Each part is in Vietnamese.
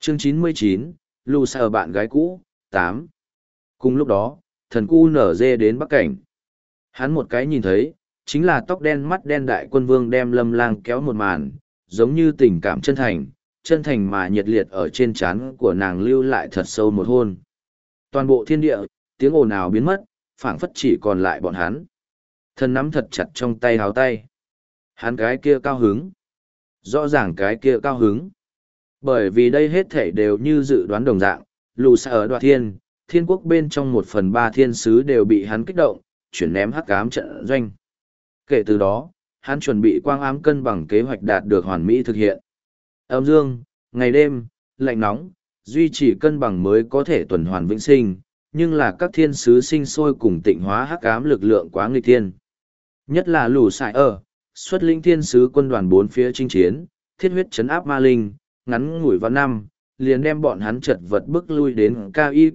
Chương 99, Lù Sở bạn gái cũ, 8. Cùng lúc đó, thần cu nở dê đến Bắc Cảnh. Hắn một cái nhìn thấy, chính là tóc đen mắt đen đại quân vương đem Lâm Lang kéo một màn, giống như tình cảm chân thành mà nhiệt liệt ở trên trán của nàng lưu lại thật sâu một hôn. Toàn bộ thiên địa, tiếng ồn ào biến mất, phảng phất chỉ còn lại bọn hắn. Thần nắm thật chặt trong tay háo tay. Hắn cái kia cao hứng. Rõ ràng cái kia cao hứng. Bởi vì đây hết thảy đều như dự đoán đồng dạng, Lù Sở Đoạt Thiên quốc bên trong 1/3 thiên sứ đều bị hắn kích động, chuyển ném hắc ám trận doanh. Kể từ đó, hắn chuẩn bị quang ám cân bằng kế hoạch đạt được hoàn mỹ thực hiện. Âm dương, ngày đêm, lạnh nóng, duy trì cân bằng mới có thể tuần hoàn vĩnh sinh, nhưng là các thiên sứ sinh sôi cùng tịnh hóa hắc ám lực lượng quá nghịch thiên. Nhất là Lù Sở, xuất lĩnh thiên sứ quân đoàn 4 phía chinh chiến, thiết huyết trấn áp ma linh, ngắn ngủi vào năm, liền đem bọn hắn chật vật bức lui đến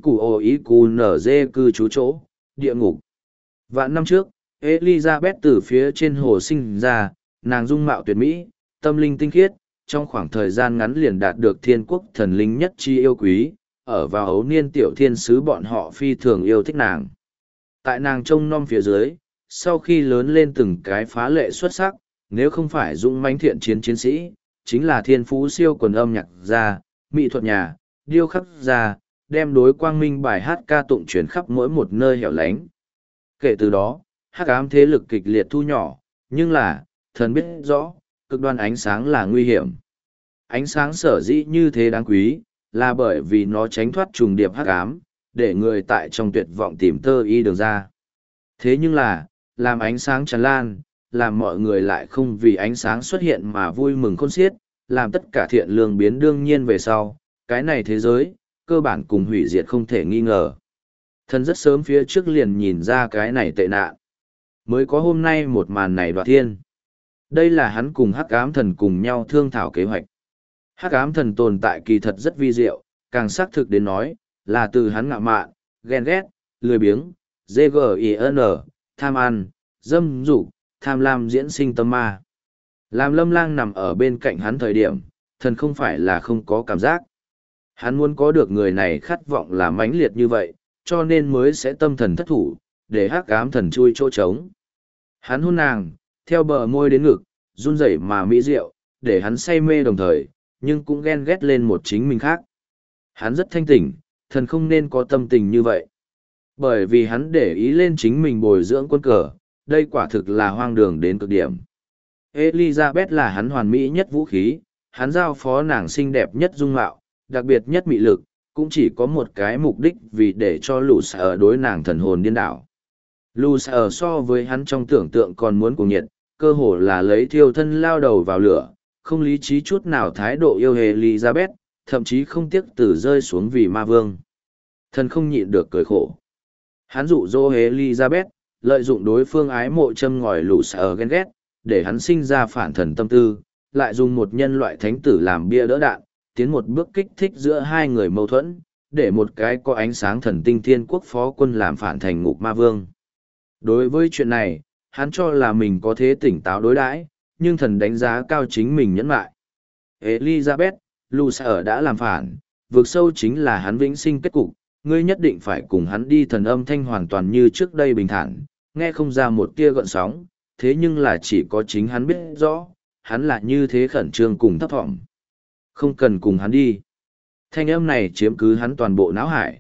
KIQOIQNZ cư trú chỗ, địa ngục. Vạn năm trước, Elizabeth từ phía trên hồ sinh ra, nàng dung mạo tuyệt mỹ, tâm linh tinh khiết, trong khoảng thời gian ngắn liền đạt được thiên quốc thần linh nhất chi yêu quý, ở vào ấu niên tiểu thiên sứ bọn họ phi thường yêu thích nàng. Tại nàng trông nom phía dưới, sau khi lớn lên từng cái phá lệ xuất sắc, nếu không phải dũng mãnh thiện chiến sĩ, chính là thiên phú siêu quần âm nhạc gia, mỹ thuật nhà, điêu khắc gia, đem đối quang minh bài hát ca tụng truyền khắp mỗi một nơi hẻo lánh. Kể từ đó, hắc ám thế lực kịch liệt thu nhỏ, nhưng là, thần biết rõ, cực đoan ánh sáng là nguy hiểm. Ánh sáng sở dĩ như thế đáng quý, là bởi vì nó tránh thoát trùng điệp hắc ám, để người tại trong tuyệt vọng tìm tơ y đường ra. Thế nhưng là, làm ánh sáng tràn lan, làm mọi người lại không vì ánh sáng xuất hiện mà vui mừng khôn xiết, làm tất cả thiện lương biến đương nhiên về sau, cái này thế giới, cơ bản cùng hủy diệt không thể nghi ngờ. Thần rất sớm phía trước liền nhìn ra cái này tệ nạn. Mới có hôm nay một màn này Đoạt Thiên. Đây là hắn cùng Hắc Ám Thần cùng nhau thương thảo kế hoạch. Hắc Ám Thần tồn tại kỳ thật rất vi diệu, càng xác thực đến nói, là từ hắn ngạo mạn, ghen ghét, lười biếng, GGIN, tham ăn, dâm dục, tham lam diễn sinh tâm ma. Làm Lâm Lang nằm ở bên cạnh hắn thời điểm, thần không phải là không có cảm giác. Hắn muốn có được người này khát vọng là mãnh liệt như vậy, cho nên mới sẽ tâm thần thất thủ, để Hắc Ám Thần chui chỗ trống. Hắn hôn nàng, theo bờ môi đến ngực, run rẩy mà mỹ diệu, để hắn say mê đồng thời, nhưng cũng ghen ghét lên một chính mình khác. Hắn rất thanh tỉnh, thần không nên có tâm tình như vậy. Bởi vì hắn để ý lên chính mình bồi dưỡng quân cờ, đây quả thực là hoang đường đến cực điểm. Elizabeth là hắn hoàn mỹ nhất vũ khí, hắn giao phó nàng xinh đẹp nhất dung mạo, đặc biệt nhất mị lực, cũng chỉ có một cái mục đích vì để cho Lù Sở đối nàng thần hồn điên đảo. Lù Sở so với hắn trong tưởng tượng còn muốn cuồng nhiệt, cơ hồ là lấy thiêu thân lao đầu vào lửa, không lý trí chút nào thái độ yêu Elizabeth, thậm chí không tiếc tử rơi xuống vì ma vương. Thần không nhịn được cười khổ. Hắn dụ dỗ Elizabeth, lợi dụng đối phương ái mộ châm ngòi Lù Sở ghen ghét, để hắn sinh ra phản thần tâm tư, lại dùng một nhân loại thánh tử làm bia đỡ đạn, tiến một bước kích thích giữa hai người mâu thuẫn, để một cái có ánh sáng thần tinh thiên quốc phó quân làm phản thành ngục ma vương. Đối với chuyện này, hắn cho là mình có thế tỉnh táo đối đãi, nhưng thần đánh giá cao chính mình nhẫn lại. Elizabeth, Lù Sở đã làm phản, vượt sâu chính là hắn vĩnh sinh kết cục, ngươi nhất định phải cùng hắn đi. Thần âm thanh hoàn toàn như trước đây bình thản, nghe không ra một tia gợn sóng, thế nhưng là chỉ có chính hắn biết rõ, hắn là như thế khẩn trương cùng thấp thỏm. Không cần cùng hắn đi. Thanh âm này chiếm cứ hắn toàn bộ não hải.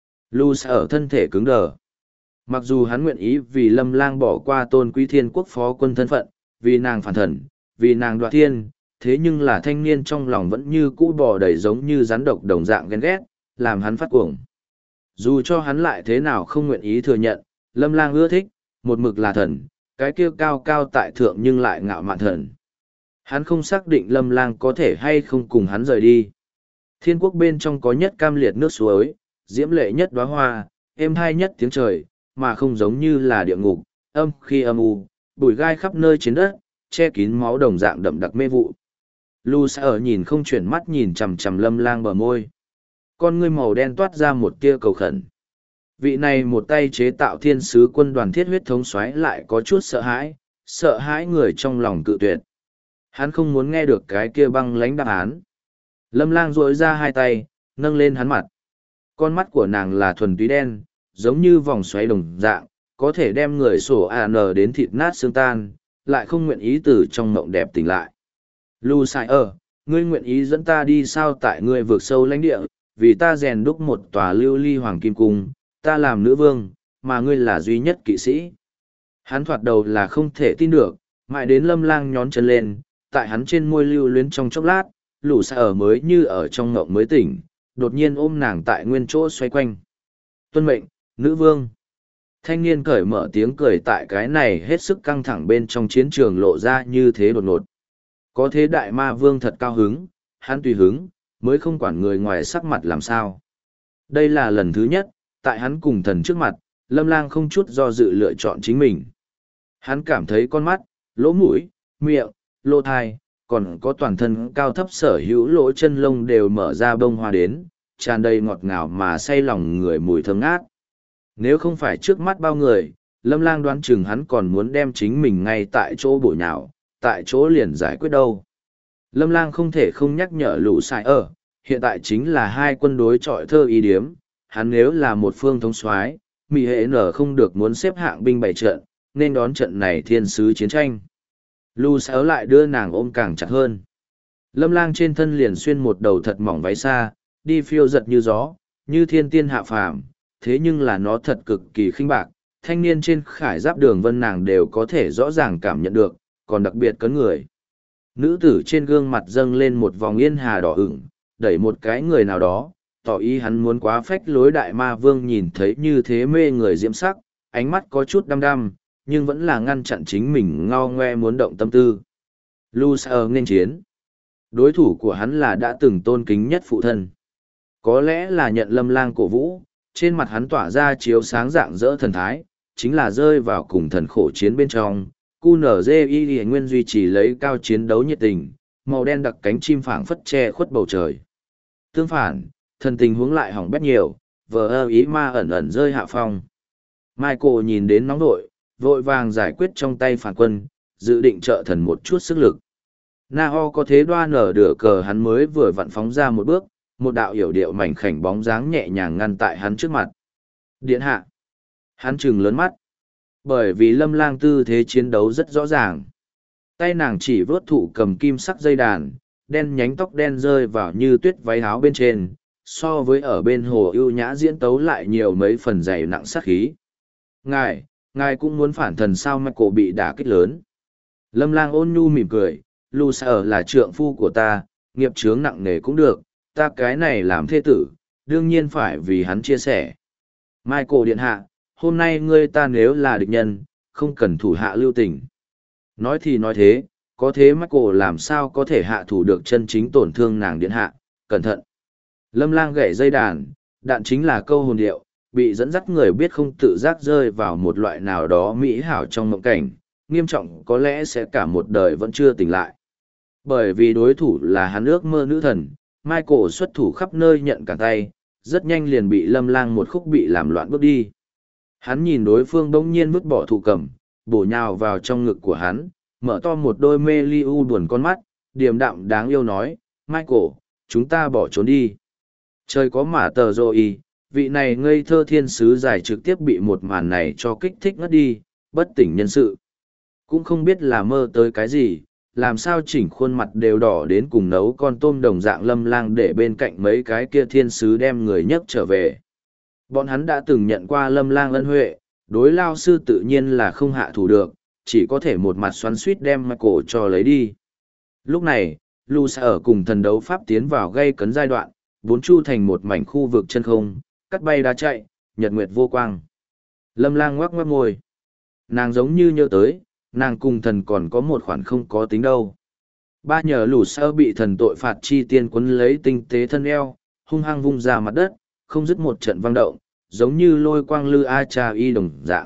Lù Sở thân thể cứng đờ. Mặc dù hắn nguyện ý vì Lâm Lang bỏ qua tôn quý thiên quốc phó quân thân phận, vì nàng phản thần, vì nàng đoạt thiên, thế nhưng là thanh niên trong lòng vẫn như cũ bò đầy giống như rắn độc đồng dạng ghen ghét, làm hắn phát cuồng. Dù cho hắn lại thế nào không nguyện ý thừa nhận, Lâm Lang ưa thích, một mực là thần, cái kia cao cao tại thượng nhưng lại ngạo mạn thần. Hắn không xác định Lâm Lang có thể hay không cùng hắn rời đi. Thiên quốc bên trong có nhất cam liệt nước suối, diễm lệ nhất đóa hoa, êm hai nhất tiếng trời, mà không giống như là địa ngục, âm khi âm u, bụi gai khắp nơi trên đất, che kín máu đồng dạng đậm đặc mê vụ. Lù Sở nhìn không chuyển mắt nhìn chằm chằm Lâm Lang bờ môi. Con ngươi màu đen toát ra một tia cầu khẩn. Vị này một tay chế tạo thiên sứ quân đoàn thiết huyết thống soái lại có chút sợ hãi người trong lòng cự tuyệt. Hắn không muốn nghe được cái kia băng lãnh đáp án. Lâm Lang duỗi ra hai tay, nâng lên hắn mặt. Con mắt của nàng là thuần túy đen, giống như vòng xoáy đồng dạng, có thể đem người sổ AN đến thịt nát xương tan, lại không nguyện ý từ trong mộng đẹp tỉnh lại. Lu Sai ngươi nguyện ý dẫn ta đi sao tại ngươi vượt sâu lãnh địa, vì ta rèn đúc một tòa lưu ly hoàng kim cung, ta làm nữ vương, mà ngươi là duy nhất kỵ sĩ. Hắn thoạt đầu là không thể tin được, mãi đến Lâm Lang nhón chân lên, tại hắn trên môi lưu luyến trong chốc lát, Lũ Sai mới như ở trong ngộng mới tỉnh, đột nhiên ôm nàng tại nguyên chỗ xoay quanh. Tuân mệnh, nữ vương. Thanh niên cởi mở tiếng cười tại cái này hết sức căng thẳng bên trong chiến trường lộ ra như thế đột ngột. Có thế đại ma vương thật cao hứng, hắn tùy hứng, mới không quản người ngoài sắc mặt làm sao. Đây là lần thứ nhất, tại hắn cùng thần trước mặt, Lâm Lang không chút do dự lựa chọn chính mình. Hắn cảm thấy con mắt, lỗ mũi, miệng, lỗ thai, còn có toàn thân cao thấp sở hữu lỗ chân lông đều mở ra bông hoa đến, tràn đầy ngọt ngào mà say lòng người mùi thơm ngát. Nếu không phải trước mắt bao người, Lâm Lang đoán chừng hắn còn muốn đem chính mình ngay tại chỗ bội nhào, tại chỗ liền giải quyết đâu. Lâm Lang không thể không nhắc nhở Lũ Sai hiện tại chính là hai quân đối chọi thơ ý điếm, hắn nếu là một phương thống soái, Mỹ hệ nở không được muốn xếp hạng binh bày trận, nên đón trận này thiên sứ chiến tranh. Lũ Sai lại đưa nàng ôm càng chặt hơn. Lâm Lang trên thân liền xuyên một đầu thật mỏng váy xa, đi phiêu giật như gió, như thiên tiên hạ phàm, thế nhưng là nó thật cực kỳ khinh bạc, thanh niên trên khải giáp đường vân nàng đều có thể rõ ràng cảm nhận được, còn đặc biệt cấn người. Nữ tử trên gương mặt dâng lên một vòng yên hà đỏ ửng, đẩy một cái người nào đó, tỏ ý hắn muốn quá phách lối. Đại ma vương nhìn thấy như thế mê người diễm sắc, ánh mắt có chút đăm đăm, nhưng vẫn là ngăn chặn chính mình ngao ngoe muốn động tâm tư. Lu Sai nên chiến. Đối thủ của hắn là đã từng tôn kính nhất phụ thân. Có lẽ là nhận Lâm Lang cổ vũ, trên mặt hắn tỏa ra chiếu sáng rạng rỡ thần thái, chính là rơi vào cùng thần khổ chiến bên trong. QNZI nguyên duy trì lấy cao chiến đấu nhiệt tình, màu đen đặc cánh chim phảng phất che khuất bầu trời. Tương phản, thần tình huống lại hỏng bét nhiều, vờ ý ma ẩn ẩn rơi hạ phong. Michael nhìn đến nóng đội, vội vàng giải quyết trong tay phản quân, dự định trợ thần một chút sức lực. Nao có thế đoan ở đửa cờ hắn mới vừa vặn phóng ra một bước, một đạo hiểu điệu mảnh khảnh bóng dáng nhẹ nhàng ngăn tại hắn trước mặt. Điện hạ. Hắn trừng lớn mắt. Bởi vì Lâm Lang tư thế chiến đấu rất rõ ràng. Tay nàng chỉ vớt thụ cầm kim sắc dây đàn, đen nhánh tóc đen rơi vào như tuyết váy áo bên trên, so với ở bên hồ ưu nhã diễn tấu lại nhiều mấy phần dày nặng sát khí. Ngài cũng muốn phản thần sao Michael bị đả kích lớn. Lâm Lang ôn nhu mỉm cười, Lu Sai là trượng phu của ta, nghiệp chướng nặng nề cũng được, ta cái này làm thê tử, đương nhiên phải vì hắn chia sẻ. Michael điện hạ, hôm nay ngươi ta nếu là địch nhân, không cần thủ hạ lưu tình. Nói thì nói thế, có thế Michael làm sao có thể hạ thủ được chân chính tổn thương nàng điện hạ, cẩn thận. Lâm Lang gảy dây đàn, đạn chính là câu hồn điệu, bị dẫn dắt người biết không tự giác rơi vào một loại nào đó mỹ hảo trong mộng cảnh, nghiêm trọng có lẽ sẽ cả một đời vẫn chưa tỉnh lại. Bởi vì đối thủ là hắn ước mơ nữ thần, Michael xuất thủ khắp nơi nhận cả tay, rất nhanh liền bị Lâm Lang một khúc bị làm loạn bước đi. Hắn nhìn đối phương bỗng nhiên vứt bỏ thủ cầm, bổ nhào vào trong ngực của hắn, mở to một đôi mê ly u buồn con mắt, điềm đạm đáng yêu nói, Michael, chúng ta bỏ trốn đi. Trời có mả tờ rồi, vị này ngây thơ thiên sứ giải trực tiếp bị một màn này cho kích thích ngất đi, bất tỉnh nhân sự. Cũng không biết là mơ tới cái gì, làm sao chỉnh khuôn mặt đều đỏ đến cùng nấu con tôm đồng dạng Lâm Lang để bên cạnh mấy cái kia thiên sứ đem người nhấc trở về. Bọn hắn đã từng nhận qua Lâm Lang ân huệ, đối lao sư tự nhiên là không hạ thủ được, chỉ có thể một mặt xoắn suýt đem Michael cho lấy đi. Lúc này, Lu Sai cùng thần đấu pháp tiến vào gây cấn giai đoạn, vốn chu thành một mảnh khu vực chân không, cắt bay đá chạy, nhật nguyệt vô quang. Lâm Lang ngoác ngoác môi. Nàng giống như nhớ tới, nàng cùng thần còn có một khoản không có tính đâu. Ba nhờ Lũ Sai bị thần tội phạt chi tiên quấn lấy tinh tế thân eo, hung hăng vung ra mặt đất, không dứt một trận vang động, giống như lôi quang lư a cha y đồng dạng.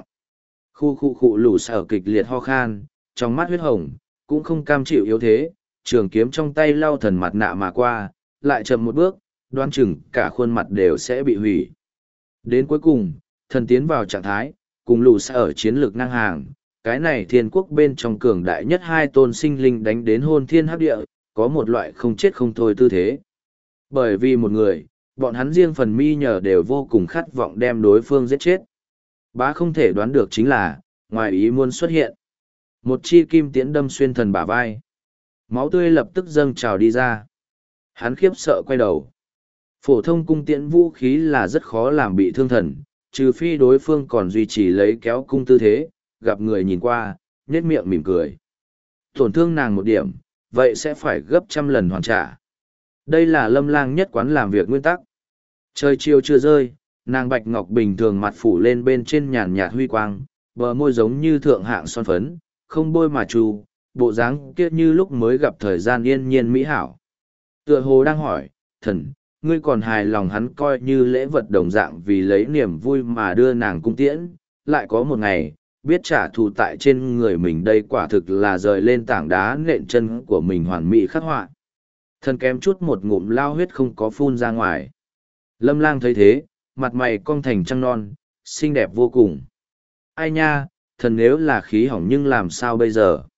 Khu Lũ Sai kịch liệt ho khan, trong mắt huyết hồng, cũng không cam chịu yếu thế, trường kiếm trong tay lau thần mặt nạ mà qua, lại chậm một bước, đoán chừng cả khuôn mặt đều sẽ bị hủy. Đến cuối cùng, thần tiến vào trạng thái, cùng Lũ Sai chiến lược ngang hàng, cái này thiên quốc bên trong cường đại nhất hai tôn sinh linh đánh đến hôn thiên hấp địa, có một loại không chết không thôi tư thế. Bởi vì một người, bọn hắn riêng phần mi nhờ đều vô cùng khát vọng đem đối phương giết chết. Bá không thể đoán được chính là, ngoài ý muốn xuất hiện. Một chi kim tiễn đâm xuyên thần bả vai. Máu tươi lập tức dâng trào đi ra. Hắn khiếp sợ quay đầu. Phổ thông cung tiễn vũ khí là rất khó làm bị thương thần, trừ phi đối phương còn duy trì lấy kéo cung tư thế, gặp người nhìn qua, nhếch miệng mỉm cười. Tổn thương nàng một điểm, vậy sẽ phải gấp trăm lần hoàn trả. Đây là Lâm Lang nhất quán làm việc nguyên tắc. Trời chiều chưa rơi, nàng bạch ngọc bình thường mặt phủ lên bên trên nhàn nhạt huy quang, bờ môi giống như thượng hạng son phấn, không bôi mà trù, bộ dáng kia như lúc mới gặp thời gian yên nhiên mỹ hảo. Tựa hồ đang hỏi, thần, ngươi còn hài lòng hắn coi như lễ vật đồng dạng vì lấy niềm vui mà đưa nàng cung tiễn, lại có một ngày, biết trả thù tại trên người mình đây quả thực là rời lên tảng đá nện chân của mình hoàn mỹ khắc họa. Thần kém chút một ngụm lao huyết không có phun ra ngoài. Lâm Lang thấy thế, mặt mày cong thành trăng non, xinh đẹp vô cùng. Ai nha, thần nếu là khí hỏng nhưng làm sao bây giờ?